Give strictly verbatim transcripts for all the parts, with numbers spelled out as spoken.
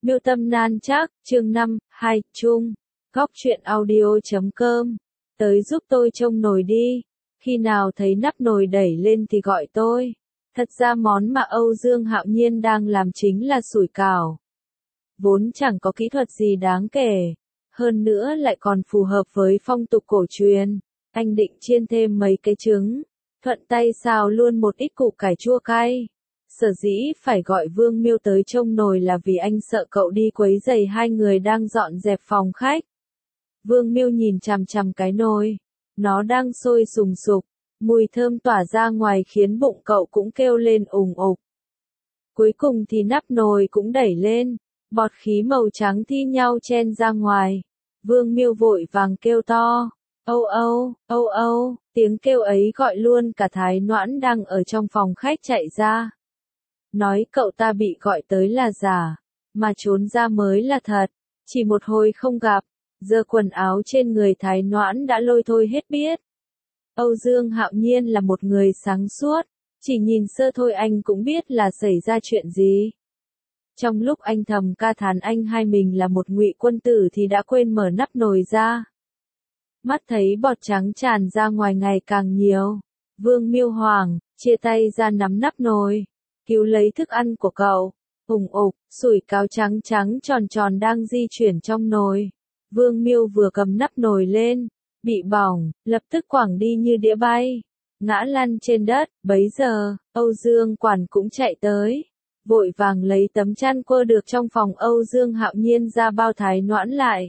Miêu Tâm Nan Trác, chương năm, hai, chung. Góc truyện audio chấm com. Tới giúp tôi trông nồi đi. Khi nào thấy nắp nồi đẩy lên thì gọi tôi. Thật ra món mà Âu Dương Hạo Nhiên đang làm chính là sủi cảo. Vốn chẳng có kỹ thuật gì đáng kể. Hơn nữa lại còn phù hợp với phong tục cổ truyền. Anh định chiên thêm mấy cái trứng. Thuận tay xào luôn một ít củ cải chua cay. Sở dĩ phải gọi Vương Miêu tới trông nồi là vì anh sợ cậu đi quấy rầy hai người đang dọn dẹp phòng khách. Vương Miêu nhìn chằm chằm cái nồi. Nó đang sôi sùng sục. Mùi thơm tỏa ra ngoài khiến bụng cậu cũng kêu lên ùng ục. Cuối cùng thì nắp nồi cũng đẩy lên. Bọt khí màu trắng thi nhau chen ra ngoài. Vương Miêu vội vàng kêu to. Âu âu, âu âu, tiếng kêu ấy gọi luôn cả Thái Noãn đang ở trong phòng khách chạy ra. Nói cậu ta bị gọi tới là giả, mà trốn ra mới là thật. Chỉ một hồi không gặp, giờ quần áo trên người Thái Noãn đã lôi thôi hết biết. Âu Dương Hạo Nhiên là một người sáng suốt, chỉ nhìn sơ thôi anh cũng biết là xảy ra chuyện gì. Trong lúc anh thầm ca thán anh hai mình là một ngụy quân tử thì đã quên mở nắp nồi ra. Mắt thấy bọt trắng tràn ra ngoài ngày càng nhiều. Vương Miêu hoảng, chia tay ra nắm nắp nồi. Cứu lấy thức ăn của cậu. Ùng ục, sủi cảo trắng trắng tròn tròn đang di chuyển trong nồi. Vương Miêu vừa cầm nắp nồi lên, bị bỏng, lập tức quẳng đi như đĩa bay. Ngã lăn trên đất, bấy giờ, Âu Dương Quản cũng chạy tới. Vội vàng lấy tấm chăn quơ được trong phòng Âu Dương Hạo Nhiên ra bao Thái Noãn lại.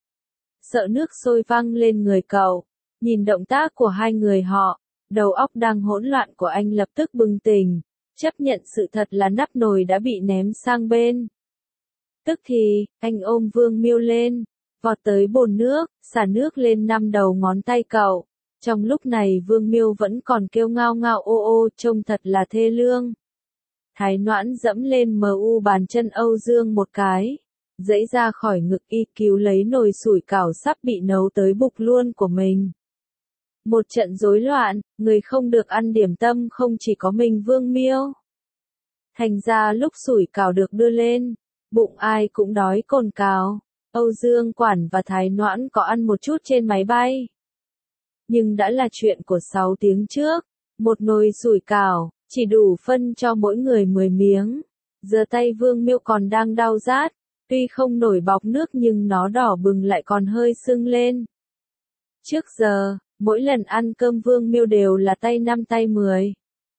Sợ nước sôi văng lên người cậu. Nhìn động tác của hai người họ, đầu óc đang hỗn loạn của anh lập tức bừng tỉnh. Chấp nhận sự thật là nắp nồi đã bị ném sang bên. Tức thì, anh ôm Vương Miêu lên, vọt tới bồn nước, xả nước lên năm đầu ngón tay cậu. Trong lúc này Vương Miêu vẫn còn kêu ngao ngao ô ô, trông thật là thê lương. Thái Noãn dẫm lên mờ u bàn chân Âu Dương một cái, giãy ra khỏi ngực y cứu lấy nồi sủi cảo sắp bị nấu tới bục luôn của mình. Một trận rối loạn, người không được ăn điểm tâm không chỉ có mình Vương Miêu. Thành ra lúc sủi cảo được đưa lên, bụng ai cũng đói cồn cào. Âu Dương Quản và Thái Noãn có ăn một chút trên máy bay. Nhưng đã là chuyện của sáu tiếng trước, một nồi sủi cảo, chỉ đủ phân cho mỗi người mười miếng. Giờ tay Vương Miêu còn đang đau rát, tuy không nổi bọt nước nhưng nó đỏ bừng lại còn hơi sưng lên. Trước giờ, mỗi lần ăn cơm Vương Miêu đều là tay năm tay mười.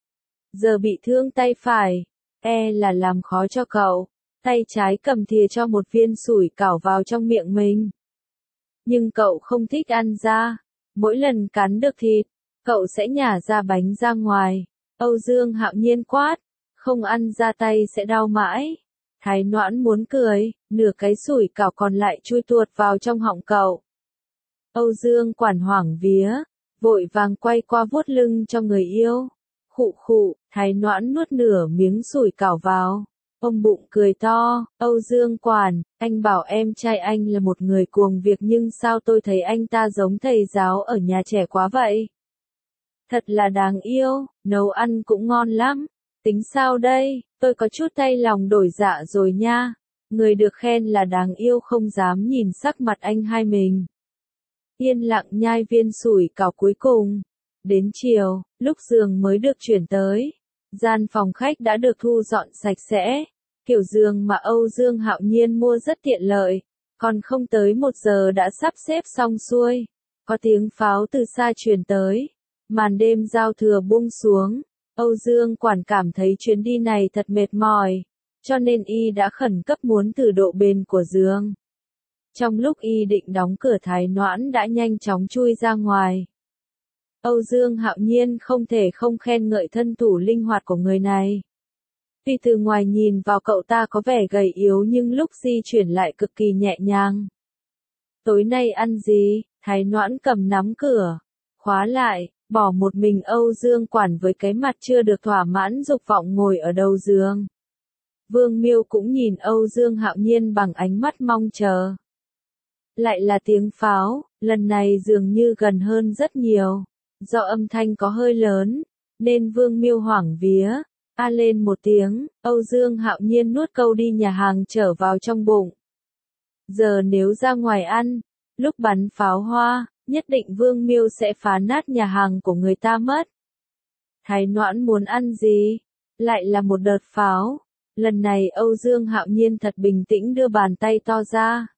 Giờ bị thương tay phải, e là làm khó cho cậu. Tay trái cầm thìa cho một viên sủi cảo vào trong miệng mình. Nhưng cậu không thích ăn da. Mỗi lần cắn được thịt, cậu sẽ nhả ra bánh ra ngoài. Âu Dương Hạo Nhiên quát, không ăn da tay sẽ đau mãi. Thái Noãn muốn cười, nửa cái sủi cảo còn lại chui tuột vào trong họng cậu. Âu Dương Quản hoảng vía, vội vàng quay qua vuốt lưng cho người yêu. Khụ khụ, Thái Noãn nuốt nửa miếng sủi cảo vào. Ông bụng cười to, Âu Dương Quản, anh bảo em trai anh là một người cuồng việc nhưng sao tôi thấy anh ta giống thầy giáo ở nhà trẻ quá vậy? Thật là đáng yêu, nấu ăn cũng ngon lắm. Tính sao đây, tôi có chút tay lòng đổi dạ rồi nha. Người được khen là đáng yêu không dám nhìn sắc mặt anh hai mình. Yên lặng nhai viên sủi cảo cuối cùng. Đến chiều, lúc giường mới được chuyển tới. Gian phòng khách đã được thu dọn sạch sẽ. Kiểu giường mà Âu Dương Hạo Nhiên mua rất tiện lợi. Còn không tới một giờ đã sắp xếp xong xuôi. Có tiếng pháo từ xa truyền tới. Màn đêm giao thừa buông xuống. Âu Dương Quản cảm thấy chuyến đi này thật mệt mỏi. Cho nên y đã khẩn cấp muốn thử độ bền của giường. Trong lúc y định đóng cửa Thái Noãn đã nhanh chóng chui ra ngoài. Âu Dương Hạo Nhiên không thể không khen ngợi thân thủ linh hoạt của người này. Vì từ ngoài nhìn vào cậu ta có vẻ gầy yếu nhưng lúc di chuyển lại cực kỳ nhẹ nhàng. Tối nay ăn gì? Thái Noãn cầm nắm cửa, khóa lại, bỏ một mình Âu Dương Quản với cái mặt chưa được thỏa mãn dục vọng ngồi ở đầu giường. Vương Miêu cũng nhìn Âu Dương Hạo Nhiên bằng ánh mắt mong chờ. Lại là tiếng pháo, lần này dường như gần hơn rất nhiều. Do âm thanh có hơi lớn, nên Vương Miêu hoảng vía. A lên một tiếng, Âu Dương Hạo Nhiên nuốt câu đi nhà hàng trở vào trong bụng. Giờ nếu ra ngoài ăn, lúc bắn pháo hoa, nhất định Vương Miêu sẽ phá nát nhà hàng của người ta mất. Thái Noãn muốn ăn gì? Lại là một đợt pháo. Lần này Âu Dương Hạo Nhiên thật bình tĩnh đưa bàn tay to ra.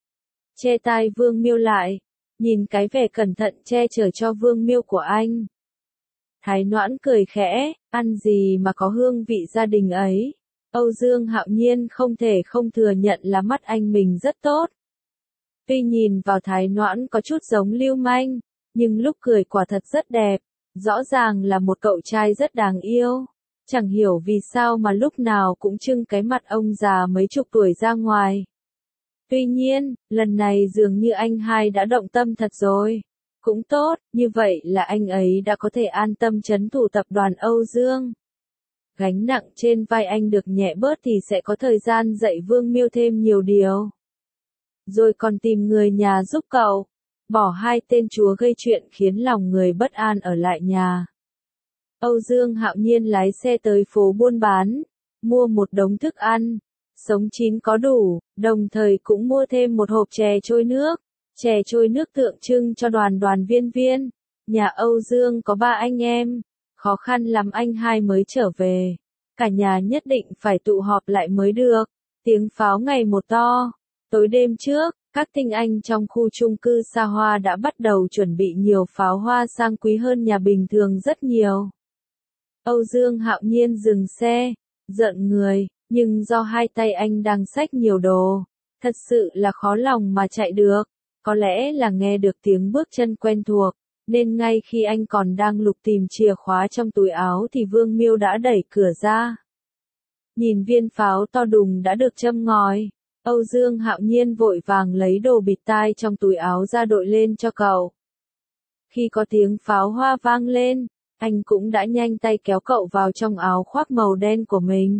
Che tai Vương Miêu lại, nhìn cái vẻ cẩn thận che chở cho Vương Miêu của anh. Thái Noãn cười khẽ, ăn gì mà có hương vị gia đình ấy. Âu Dương Hạo Nhiên không thể không thừa nhận là mắt anh mình rất tốt. Tuy nhìn vào Thái Noãn có chút giống lưu manh, nhưng lúc cười quả thật rất đẹp, rõ ràng là một cậu trai rất đáng yêu. Chẳng hiểu vì sao mà lúc nào cũng trưng cái mặt ông già mấy chục tuổi ra ngoài. Tuy nhiên, lần này dường như anh hai đã động tâm thật rồi. Cũng tốt, như vậy là anh ấy đã có thể an tâm trấn thủ tập đoàn Âu Dương. Gánh nặng trên vai anh được nhẹ bớt thì sẽ có thời gian dạy Vương Miêu thêm nhiều điều. Rồi còn tìm người nhà giúp cậu, bỏ hai tên chúa gây chuyện khiến lòng người bất an ở lại nhà. Âu Dương Hạo Nhiên lái xe tới phố buôn bán, mua một đống thức ăn, sống chín có đủ, đồng thời cũng mua thêm một hộp chè trôi nước. Chè trôi nước tượng trưng cho đoàn đoàn viên viên. Nhà Âu Dương có ba anh em, khó khăn lắm anh hai mới trở về. Cả nhà nhất định phải tụ họp lại mới được. Tiếng pháo ngày một to. Tối đêm trước, các tinh anh trong khu chung cư xa hoa đã bắt đầu chuẩn bị nhiều pháo hoa sang quý hơn nhà bình thường rất nhiều. Âu Dương Hạo Nhiên dừng xe, giận người, nhưng do hai tay anh đang xách nhiều đồ, thật sự là khó lòng mà chạy được. Có lẽ là nghe được tiếng bước chân quen thuộc, nên ngay khi anh còn đang lục tìm chìa khóa trong túi áo thì Vương Miêu đã đẩy cửa ra. Nhìn viên pháo to đùng đã được châm ngòi, Âu Dương Hạo Nhiên vội vàng lấy đồ bịt tai trong túi áo ra đội lên cho cậu. Khi có tiếng pháo hoa vang lên, anh cũng đã nhanh tay kéo cậu vào trong áo khoác màu đen của mình.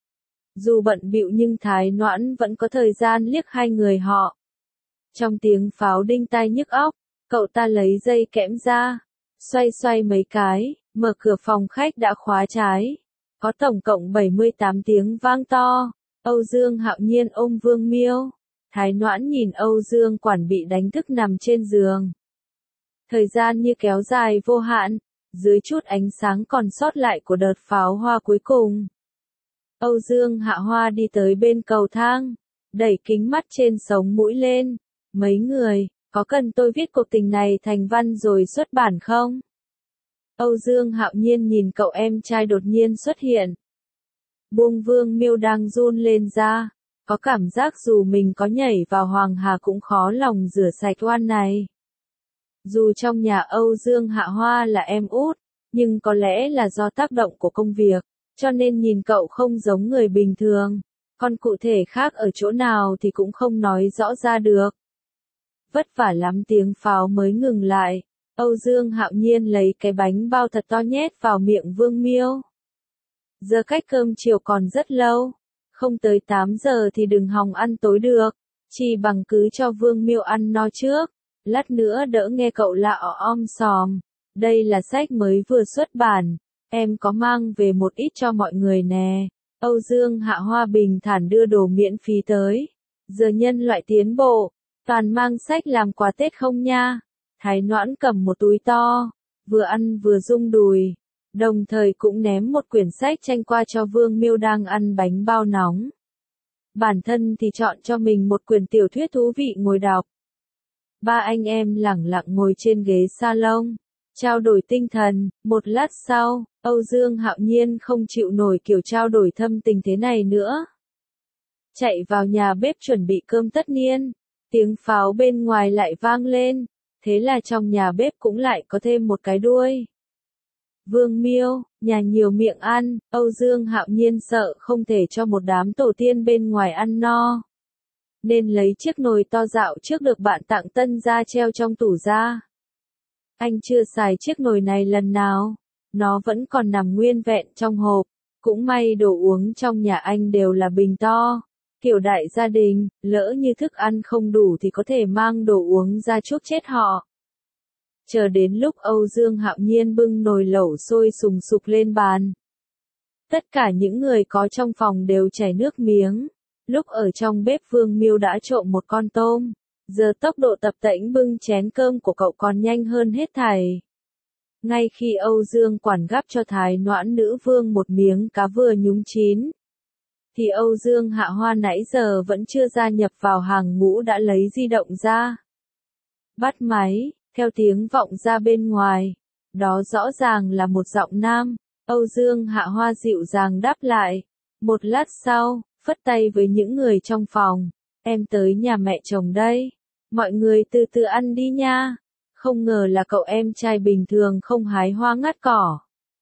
Dù bận bịu nhưng Thái Noãn vẫn có thời gian liếc hai người họ. Trong tiếng pháo đinh tai nhức óc, cậu ta lấy dây kẽm ra, xoay xoay mấy cái, mở cửa phòng khách đã khóa trái. Có tổng cộng bảy mươi tám tiếng vang to. Âu Dương Hạo Nhiên ôm Vương Miêu. Thái Noãn nhìn Âu Dương Quản bị đánh thức nằm trên giường. Thời gian như kéo dài vô hạn, dưới chút ánh sáng còn sót lại của đợt pháo hoa cuối cùng. Âu Dương Hạ Hoa đi tới bên cầu thang, đẩy kính mắt trên sống mũi lên. Mấy người, có cần tôi viết cuộc tình này thành văn rồi xuất bản không? Âu Dương Hạo Nhiên nhìn cậu em trai đột nhiên xuất hiện. Buông Vương Miêu đang run lên ra, có cảm giác dù mình có nhảy vào Hoàng Hà cũng khó lòng rửa sạch oan này. Dù trong nhà Âu Dương Hạ Hoa là em út, nhưng có lẽ là do tác động của công việc, cho nên nhìn cậu không giống người bình thường. Còn cụ thể khác ở chỗ nào thì cũng không nói rõ ra được. Vất vả lắm tiếng pháo mới ngừng lại. Âu Dương Hạo Nhiên lấy cái bánh bao thật to nhét vào miệng Vương Miêu. Giờ cách cơm chiều còn rất lâu, không tới tám giờ thì đừng hòng ăn tối được, chỉ bằng cứ cho Vương Miêu ăn no trước, lát nữa đỡ nghe cậu lạ om sòm. Đây là sách mới vừa xuất bản, em có mang về một ít cho mọi người nè. Âu Dương Hạ Hoa bình thản đưa đồ miễn phí tới. Giờ nhân loại tiến bộ, toàn mang sách làm quà Tết không nha. Thái Noãn cầm một túi to, vừa ăn vừa rung đùi, đồng thời cũng ném một quyển sách tranh qua cho Vương Miêu đang ăn bánh bao nóng. Bản thân thì chọn cho mình một quyển tiểu thuyết thú vị ngồi đọc. Ba anh em lẳng lặng ngồi trên ghế salon, trao đổi tinh thần. Một lát sau, Âu Dương Hạo Nhiên không chịu nổi kiểu trao đổi thâm tình thế này nữa. Chạy vào nhà bếp chuẩn bị cơm tất niên, tiếng pháo bên ngoài lại vang lên, thế là trong nhà bếp cũng lại có thêm một cái đuôi. Vương Miêu, nhà nhiều miệng ăn, Âu Dương Hạo Nhiên sợ không thể cho một đám tổ tiên bên ngoài ăn no, nên lấy chiếc nồi to dạo trước được bạn tặng tân ra treo trong tủ ra. Anh chưa xài chiếc nồi này lần nào, nó vẫn còn nằm nguyên vẹn trong hộp. Cũng may đồ uống trong nhà anh đều là bình to, kiểu đại gia đình, lỡ như thức ăn không đủ thì có thể mang đồ uống ra chuốc chết họ. Chờ đến lúc Âu Dương Hạo Nhiên bưng nồi lẩu sôi sùng sục lên bàn. Tất cả những người có trong phòng đều chảy nước miếng. Lúc ở trong bếp Vương Miêu đã trộm một con tôm. Giờ tốc độ tập tễnh bưng chén cơm của cậu còn nhanh hơn hết thảy. Ngay khi Âu Dương Quản gắp cho Thái Noãn nữ vương một miếng cá vừa nhúng chín, thì Âu Dương Hạ Hoa nãy giờ vẫn chưa gia nhập vào hàng ngũ đã lấy di động ra. Bắt máy, theo tiếng vọng ra bên ngoài. Đó rõ ràng là một giọng nam. Âu Dương Hạ Hoa dịu dàng đáp lại. Một lát sau, phất tay với những người trong phòng. Em tới nhà mẹ chồng đây. Mọi người từ từ ăn đi nha. Không ngờ là cậu em trai bình thường không hái hoa ngắt cỏ.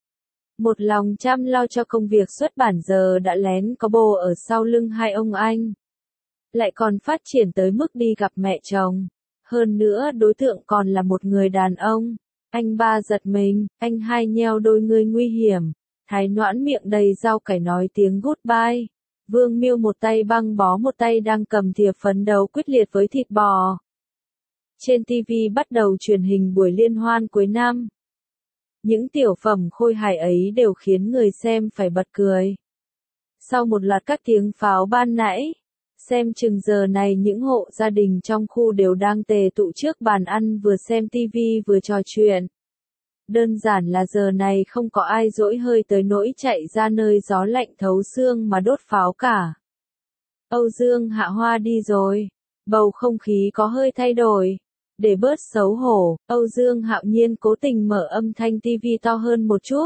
Một lòng chăm lo cho công việc xuất bản giờ đã lén có bồ ở sau lưng hai ông anh. Lại còn phát triển tới mức đi gặp mẹ chồng. Hơn nữa đối tượng còn là một người đàn ông. Anh ba giật mình, anh hai nheo đôi người nguy hiểm. Thái Noãn miệng đầy rau cải nói tiếng goodbye. Vương Miêu một tay băng bó một tay đang cầm thìa phấn đấu quyết liệt với thịt bò. Trên ti vi bắt đầu truyền hình buổi liên hoan cuối năm. Những tiểu phẩm khôi hài ấy đều khiến người xem phải bật cười. Sau một loạt các tiếng pháo ban nãy, xem chừng giờ này những hộ gia đình trong khu đều đang tề tụ trước bàn ăn vừa xem ti vi vừa trò chuyện. Đơn giản là giờ này không có ai dỗi hơi tới nỗi chạy ra nơi gió lạnh thấu xương mà đốt pháo cả. Âu Dương Hạ Hoa đi rồi, bầu không khí có hơi thay đổi. Để bớt xấu hổ, Âu Dương Hạo Nhiên cố tình mở âm thanh ti vi to hơn một chút.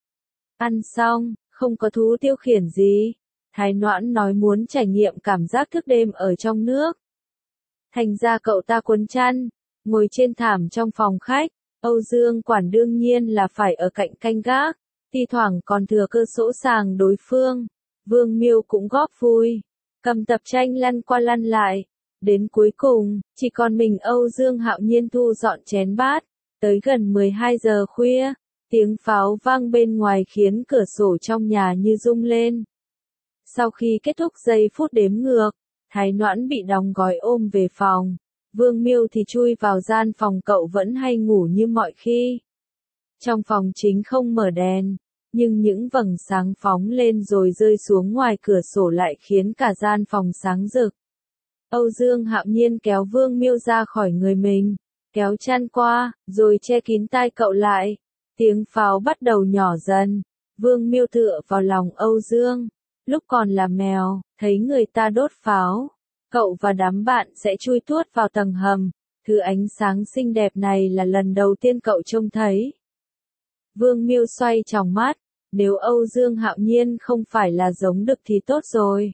Ăn xong, không có thú tiêu khiển gì. Thái Noãn nói muốn trải nghiệm cảm giác thức đêm ở trong nước. Thành ra cậu ta cuốn chăn, ngồi trên thảm trong phòng khách. Âu Dương Quản đương nhiên là phải ở cạnh canh gác, thi thoảng còn thừa cơ sỗ sàng đối phương. Vương Miêu cũng góp vui, cầm tập tranh lăn qua lăn lại. Đến cuối cùng, chỉ còn mình Âu Dương Hạo Nhiên thu dọn chén bát. Tới gần mười hai giờ khuya, tiếng pháo vang bên ngoài khiến cửa sổ trong nhà như rung lên. Sau khi kết thúc giây phút đếm ngược, Thái Noãn bị đóng gói ôm về phòng. Vương Miêu thì chui vào gian phòng cậu vẫn hay ngủ như mọi khi. Trong phòng chính không mở đèn, nhưng những vầng sáng phóng lên rồi rơi xuống ngoài cửa sổ lại khiến cả gian phòng sáng rực. Âu Dương Hạo Nhiên kéo Vương Miêu ra khỏi người mình, kéo chăn qua, rồi che kín tai cậu lại. Tiếng pháo bắt đầu nhỏ dần. Vương Miêu tựa vào lòng Âu Dương. Lúc còn là mèo, thấy người ta đốt pháo, cậu và đám bạn sẽ chui tuốt vào tầng hầm. Thứ ánh sáng xinh đẹp này là lần đầu tiên cậu trông thấy. Vương Miêu xoay tròng mắt, nếu Âu Dương Hạo Nhiên không phải là giống đực thì tốt rồi.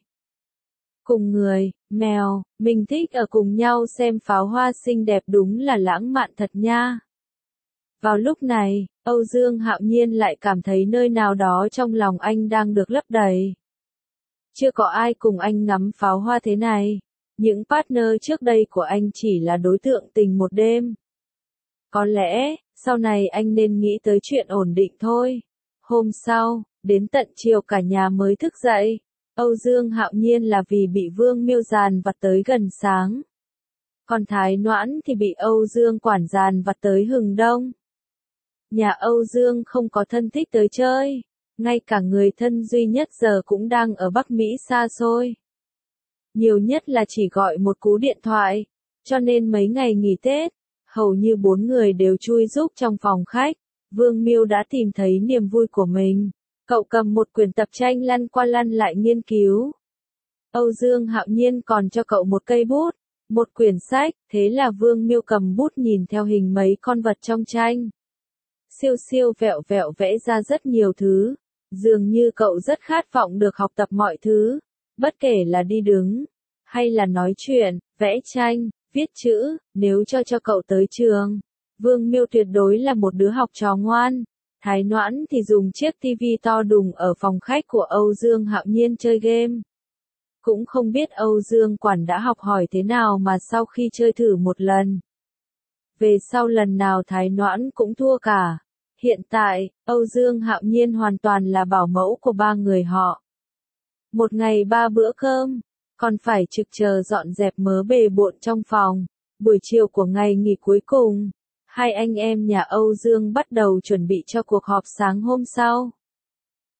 Cùng người, mèo, mình thích ở cùng nhau xem pháo hoa xinh đẹp đúng là lãng mạn thật nha. Vào lúc này, Âu Dương Hạo Nhiên lại cảm thấy nơi nào đó trong lòng anh đang được lấp đầy. Chưa có ai cùng anh ngắm pháo hoa thế này. Những partner trước đây của anh chỉ là đối tượng tình một đêm. Có lẽ, sau này anh nên nghĩ tới chuyện ổn định thôi. Hôm sau, đến tận chiều cả nhà mới thức dậy. Âu Dương Hạo Nhiên là vì bị Vương Miêu dàn vặt tới gần sáng. Còn Thái Noãn thì bị Âu Dương Quản dàn vặt tới hừng đông. Nhà Âu Dương không có thân thích tới chơi. Ngay cả người thân duy nhất giờ cũng đang ở Bắc Mỹ xa xôi. Nhiều nhất là chỉ gọi một cú điện thoại. Cho nên mấy ngày nghỉ Tết, hầu như bốn người đều chui rúc trong phòng khách. Vương Miêu đã tìm thấy niềm vui của mình. Cậu cầm một quyển tập tranh lăn qua lăn lại nghiên cứu. Âu Dương Hạo Nhiên còn cho cậu một cây bút, một quyển sách, thế là Vương Miêu cầm bút nhìn theo hình mấy con vật trong tranh. Siêu siêu vẹo vẹo vẽ ra rất nhiều thứ. Dường như cậu rất khát vọng được học tập mọi thứ, bất kể là đi đứng, hay là nói chuyện, vẽ tranh, viết chữ, nếu cho cho cậu tới trường. Vương Miêu tuyệt đối là một đứa học trò ngoan. Thái Noãn thì dùng chiếc tivi to đùng ở phòng khách của Âu Dương Hạo Nhiên chơi game. Cũng không biết Âu Dương Quản đã học hỏi thế nào mà sau khi chơi thử một lần, về sau lần nào Thái Noãn cũng thua cả. Hiện tại, Âu Dương Hạo Nhiên hoàn toàn là bảo mẫu của ba người họ. Một ngày ba bữa cơm, còn phải trực chờ dọn dẹp mớ bề bộn trong phòng. Buổi chiều của ngày nghỉ cuối cùng, hai anh em nhà Âu Dương bắt đầu chuẩn bị cho cuộc họp sáng hôm sau.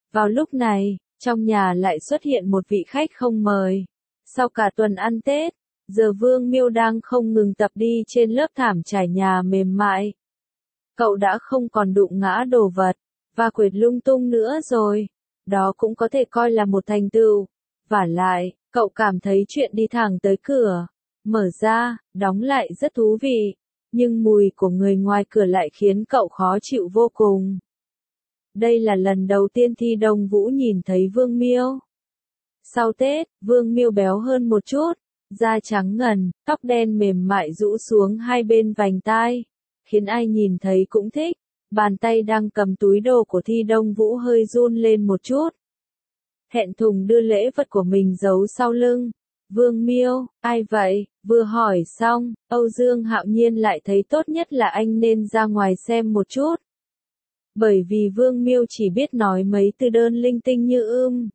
Vào lúc này, trong nhà lại xuất hiện một vị khách không mời. Sau cả tuần ăn Tết, giờ Vương Miêu đang không ngừng tập đi trên lớp thảm trải nhà mềm mại. Cậu đã không còn đụng ngã đồ vật, và quệt lung tung nữa rồi. Đó cũng có thể coi là một thành tựu. Vả lại, cậu cảm thấy chuyện đi thẳng tới cửa, mở ra, đóng lại rất thú vị. Nhưng mùi của người ngoài cửa lại khiến cậu khó chịu vô cùng. Đây là lần đầu tiên Thi Đông Vũ nhìn thấy Vương Miêu. Sau Tết, Vương Miêu béo hơn một chút, da trắng ngần, tóc đen mềm mại rũ xuống hai bên vành tai, khiến ai nhìn thấy cũng thích. Bàn tay đang cầm túi đồ của Thi Đông Vũ hơi run lên một chút. Thẹn thùng đưa lễ vật của mình giấu sau lưng. Vương Miêu, ai vậy? Vừa hỏi xong, Âu Dương Hạo Nhiên lại thấy tốt nhất là anh nên ra ngoài xem một chút. Bởi vì Vương Miêu chỉ biết nói mấy từ đơn linh tinh như ưm.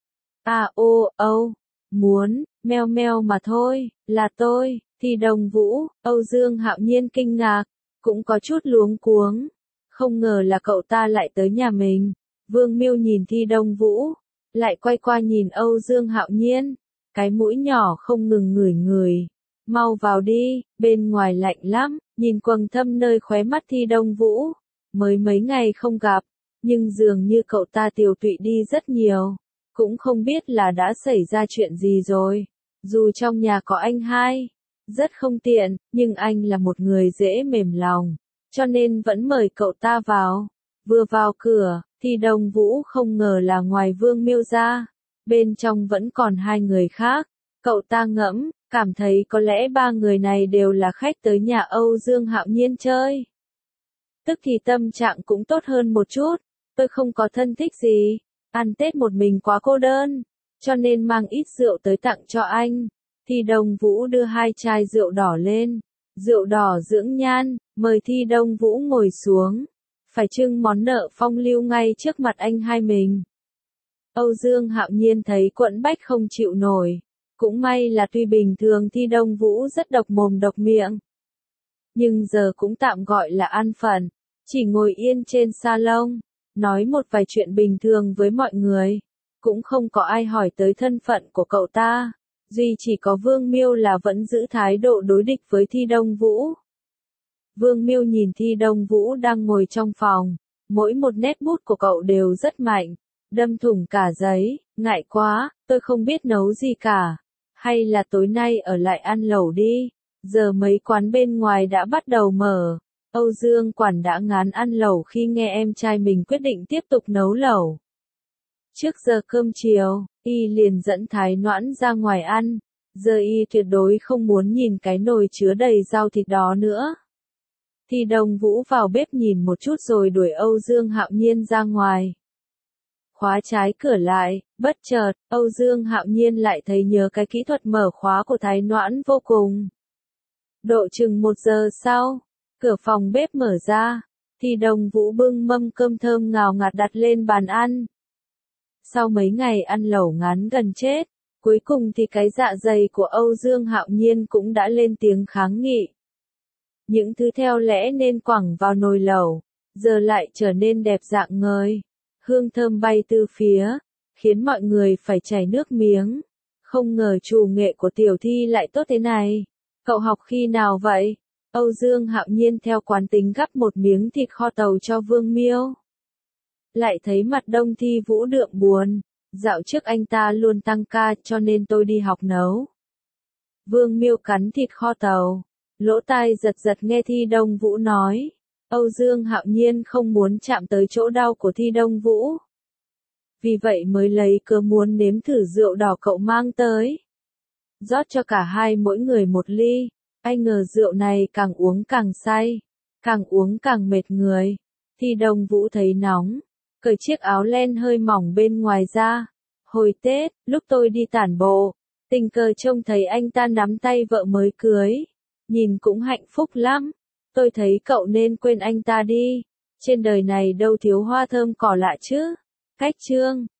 À ô, âu, muốn, meo meo mà thôi, là tôi, Thi Đông Vũ. Âu Dương Hạo Nhiên kinh ngạc, cũng có chút luống cuống. Không ngờ là cậu ta lại tới nhà mình. Vương Miêu nhìn Thi Đông Vũ, lại quay qua nhìn Âu Dương Hạo Nhiên. Cái mũi nhỏ không ngừng ngửi ngửi. Mau vào đi, bên ngoài lạnh lắm, nhìn quầng thâm nơi khóe mắt Thi Đông Vũ. Mới mấy ngày không gặp, nhưng dường như cậu ta tiều tụy đi rất nhiều. Cũng không biết là đã xảy ra chuyện gì rồi. Dù trong nhà có anh hai, rất không tiện, nhưng anh là một người dễ mềm lòng, cho nên vẫn mời cậu ta vào. Vừa vào cửa, Thi Đông Vũ không ngờ là ngoài Vương Miêu ra, bên trong vẫn còn hai người khác. Cậu ta ngẫm, cảm thấy có lẽ ba người này đều là khách tới nhà Âu Dương Hạo Nhiên chơi. Tức thì tâm trạng cũng tốt hơn một chút. Tôi không có thân thích gì, ăn Tết một mình quá cô đơn, cho nên mang ít rượu tới tặng cho anh. Thi Đông Vũ đưa hai chai rượu đỏ lên, rượu đỏ dưỡng nhan, mời Thi Đông Vũ ngồi xuống, phải trưng món nợ phong lưu ngay trước mặt anh hai mình. Âu Dương Hạo Nhiên thấy quẫn bách không chịu nổi, cũng may là tuy bình thường Thi Đông Vũ rất độc mồm độc miệng, nhưng giờ cũng tạm gọi là an phận, chỉ ngồi yên trên salon, nói một vài chuyện bình thường với mọi người, cũng không có ai hỏi tới thân phận của cậu ta, duy chỉ có Vương Miêu là vẫn giữ thái độ đối địch với Thi Đông Vũ. Vương Miêu nhìn Thi Đông Vũ đang ngồi trong phòng, mỗi một nét bút của cậu đều rất mạnh, đâm thủng cả giấy, ngại quá, tôi không biết nấu gì cả, hay là tối nay ở lại ăn lẩu đi, giờ mấy quán bên ngoài đã bắt đầu mở. Âu Dương Quản đã ngán ăn lẩu khi nghe em trai mình quyết định tiếp tục nấu lẩu. Trước giờ cơm chiều, y liền dẫn Thái Noãn ra ngoài ăn, giờ y tuyệt đối không muốn nhìn cái nồi chứa đầy rau thịt đó nữa. Thi Đông Vũ vào bếp nhìn một chút rồi đuổi Âu Dương Hạo Nhiên ra ngoài. Khóa trái cửa lại, bất chợt, Âu Dương Hạo Nhiên lại thấy nhớ cái kỹ thuật mở khóa của Thái Noãn vô cùng. Độ chừng một giờ sau, cửa phòng bếp mở ra, Thi Đông Vũ bưng mâm cơm thơm ngào ngạt đặt lên bàn ăn. Sau mấy ngày ăn lẩu ngán gần chết, cuối cùng thì cái dạ dày của Âu Dương Hạo Nhiên cũng đã lên tiếng kháng nghị. Những thứ theo lẽ nên quẳng vào nồi lẩu, giờ lại trở nên đẹp dạng ngời, hương thơm bay từ phía, khiến mọi người phải chảy nước miếng. Không ngờ chủ nghệ của Tiểu Thi lại tốt thế này. Cậu học khi nào vậy? Âu Dương Hạo Nhiên theo quán tính gắp một miếng thịt kho tàu cho Vương Miêu. Lại thấy mặt Đông Thi Vũ đượm buồn. Dạo trước anh ta luôn tăng ca cho nên tôi đi học nấu. Vương Miêu cắn thịt kho tàu, lỗ tai giật giật nghe Thi Đông Vũ nói. Âu Dương Hạo Nhiên không muốn chạm tới chỗ đau của Thi Đông Vũ. Vì vậy mới lấy cớ muốn nếm thử rượu đỏ cậu mang tới. Rót cho cả hai mỗi người một ly. Ai ngờ rượu này càng uống càng say, càng uống càng mệt người. Thi Đông Vũ thấy nóng, cởi chiếc áo len hơi mỏng bên ngoài ra. Hồi Tết, lúc tôi đi tản bộ, tình cờ trông thấy anh ta nắm tay vợ mới cưới. Nhìn cũng hạnh phúc lắm. Tôi thấy cậu nên quên anh ta đi. Trên đời này đâu thiếu hoa thơm cỏ lạ chứ. Cách chương